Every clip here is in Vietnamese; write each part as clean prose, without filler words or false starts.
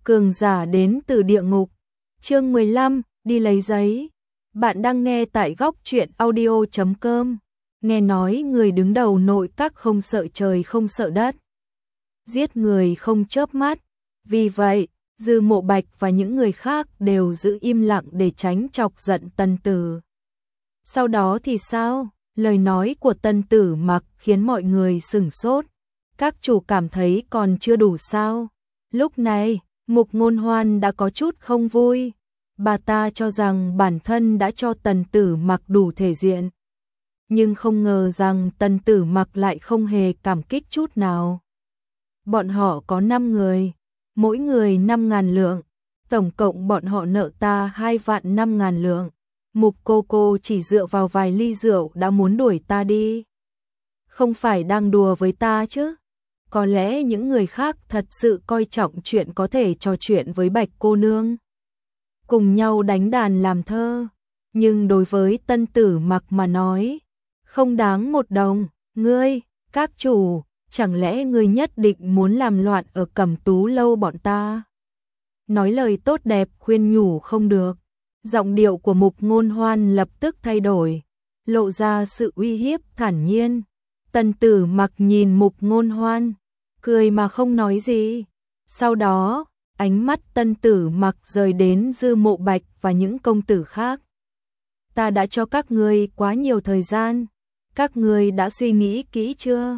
cường giả đến từ địa ngục. Chương 15, đi lấy giấy. Bạn đang nghe tại góc truyện audio.com. Nghe nói người đứng đầu nội các không sợ trời không sợ đất, giết người không chớp mắt. Vì vậy, Dư Mộ Bạch và những người khác đều giữ im lặng để tránh chọc giận Tân Tử. Sau đó thì sao? Lời nói của Tân Tử Mặc khiến mọi người sửng sốt. Các chủ cảm thấy còn chưa đủ sao? Lúc này, Mục Ngôn Hoan đã có chút không vui. Bà ta cho rằng bản thân đã cho Tân Tử Mặc đủ thể diện, nhưng không ngờ rằng Tân Tử Mặc lại không hề cảm kích chút nào. Bọn họ có 5 người, mỗi người 5.000 lượng, tổng cộng bọn họ nợ ta 2.500.000 lượng. Mục cô chỉ dựa vào vài ly rượu đã muốn đuổi ta đi. Không phải đang đùa với ta chứ? Có lẽ những người khác thật sự coi trọng chuyện có thể trò chuyện với Bạch cô nương, cùng nhau đánh đàn làm thơ. Nhưng đối với Tân Tử Mặc mà nói, không đáng một đồng. Ngươi, các chủ, chẳng lẽ ngươi nhất định muốn làm loạn ở Cẩm Tú lâu bọn ta? Nói lời tốt đẹp khuyên nhủ không được. Giọng điệu của Mục Ngôn Hoan lập tức thay đổi, lộ ra sự uy hiếp thản nhiên. Tân Tử Mặc nhìn Mục Ngôn Hoan, cười mà không nói gì. Sau đó, ánh mắt Tân Tử Mặc rời đến Dư Mộ Bạch và những công tử khác. Ta đã cho các ngươi quá nhiều thời gian, các ngươi đã suy nghĩ kỹ chưa?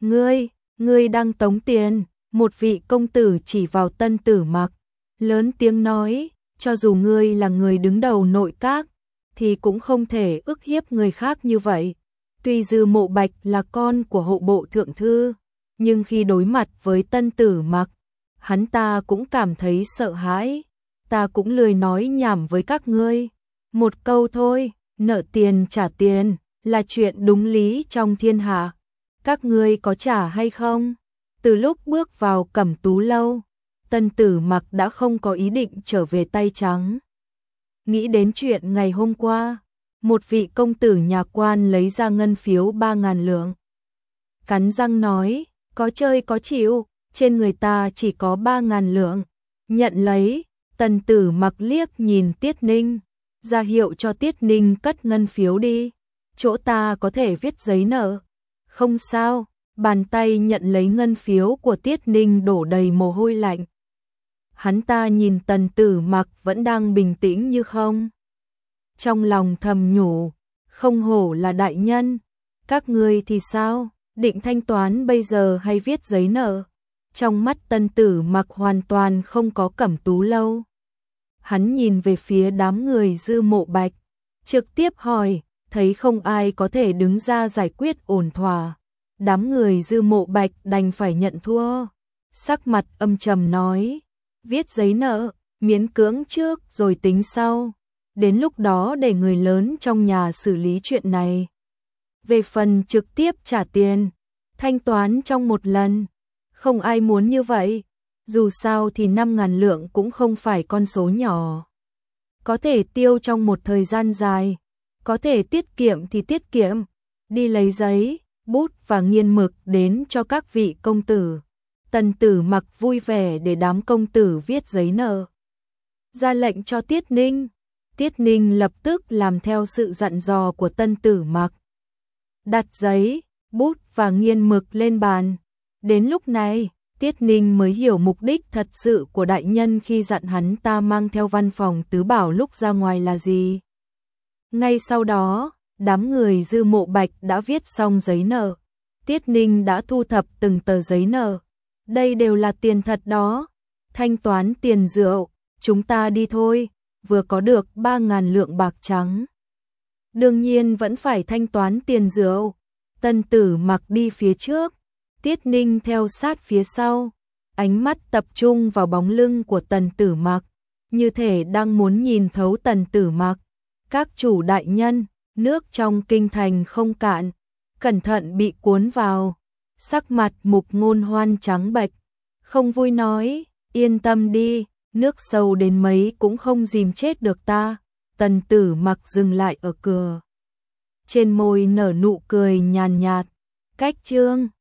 Ngươi đang tống tiền. Một vị công tử chỉ vào Tân Tử Mặc, lớn tiếng nói, cho dù ngươi là người đứng đầu nội các, thì cũng không thể ức hiếp người khác như vậy. Tuy Dư Mộ Bạch là con của hộ bộ thượng thư, nhưng khi đối mặt với Tân Tử Mặc, hắn ta cũng cảm thấy sợ hãi. Ta cũng lười nói nhảm với các ngươi. Một câu thôi, nợ tiền trả tiền, là chuyện đúng lý trong thiên hạ. Các ngươi có trả hay không? Từ lúc bước vào Cẩm Tú lâu, Tân Tử Mặc đã không có ý định trở về tay trắng. Nghĩ đến chuyện ngày hôm qua, một vị công tử nhà quan lấy ra ngân phiếu 3.000 lượng. Cắn răng nói, có chơi có chịu, trên người ta chỉ có 3.000 lượng. Nhận lấy. Tân Tử Mặc liếc nhìn Tiết Ninh, ra hiệu cho Tiết Ninh cất ngân phiếu đi. Chỗ ta có thể viết giấy nợ. Không sao. Bàn tay nhận lấy ngân phiếu của Tiết Ninh đổ đầy mồ hôi lạnh. Hắn ta nhìn Tân Tử Mặc vẫn đang bình tĩnh như không. Trong lòng thầm nhủ, không hổ là đại nhân. Các ngươi thì sao? Định thanh toán bây giờ hay viết giấy nợ? Trong mắt Tân Tử Mặc hoàn toàn không có Cẩm Tú lâu. Hắn nhìn về phía đám người Dư Mộ Bạch, trực tiếp hỏi, thấy không ai có thể đứng ra giải quyết ổn thỏa. Đám người Dư Mộ Bạch đành phải nhận thua. Sắc mặt âm trầm nói, viết giấy nợ, miễn cưỡng trước rồi tính sau. Đến lúc đó để người lớn trong nhà xử lý chuyện này. Về phần trực tiếp trả tiền, thanh toán trong một lần, không ai muốn như vậy. Dù sao thì 5.000 lượng cũng không phải con số nhỏ. Có thể tiêu trong một thời gian dài, có thể tiết kiệm thì tiết kiệm. Đi lấy giấy, bút và nghiên mực đến cho các vị công tử. Tân Tử Mặc vui vẻ để đám công tử viết giấy nợ. Ra lệnh cho Tiết Ninh. Tiết Ninh lập tức làm theo sự dặn dò của Tân Tử Mặc, đặt giấy, bút và nghiên mực lên bàn. Đến lúc này, Tiết Ninh mới hiểu mục đích thật sự của đại nhân khi dặn hắn ta mang theo văn phòng tứ bảo lúc ra ngoài là gì. Ngay sau đó, đám người Dư Mộ Bạch đã viết xong giấy nợ. Tiết Ninh đã thu thập từng tờ giấy nợ. Đây đều là tiền thật đó. Thanh toán tiền rượu, chúng ta đi thôi. Vừa có được 3.000 lượng bạc trắng, đương nhiên vẫn phải thanh toán tiền rượu. Tân Tử Mặc đi phía trước, Tiết Ninh theo sát phía sau. Ánh mắt tập trung vào bóng lưng của Tân Tử Mặc, như thể đang muốn nhìn thấu Tân Tử Mặc. Các chủ đại nhân, nước trong kinh thành không cạn, cẩn thận bị cuốn vào. Sắc mặt Mục Ngôn Hoan trắng bệch, không vui nói, yên tâm đi, nước sâu đến mấy cũng không dìm chết được ta. Tân Tử Mặc dừng lại ở cửa, trên môi nở nụ cười nhàn nhạt. Cách chương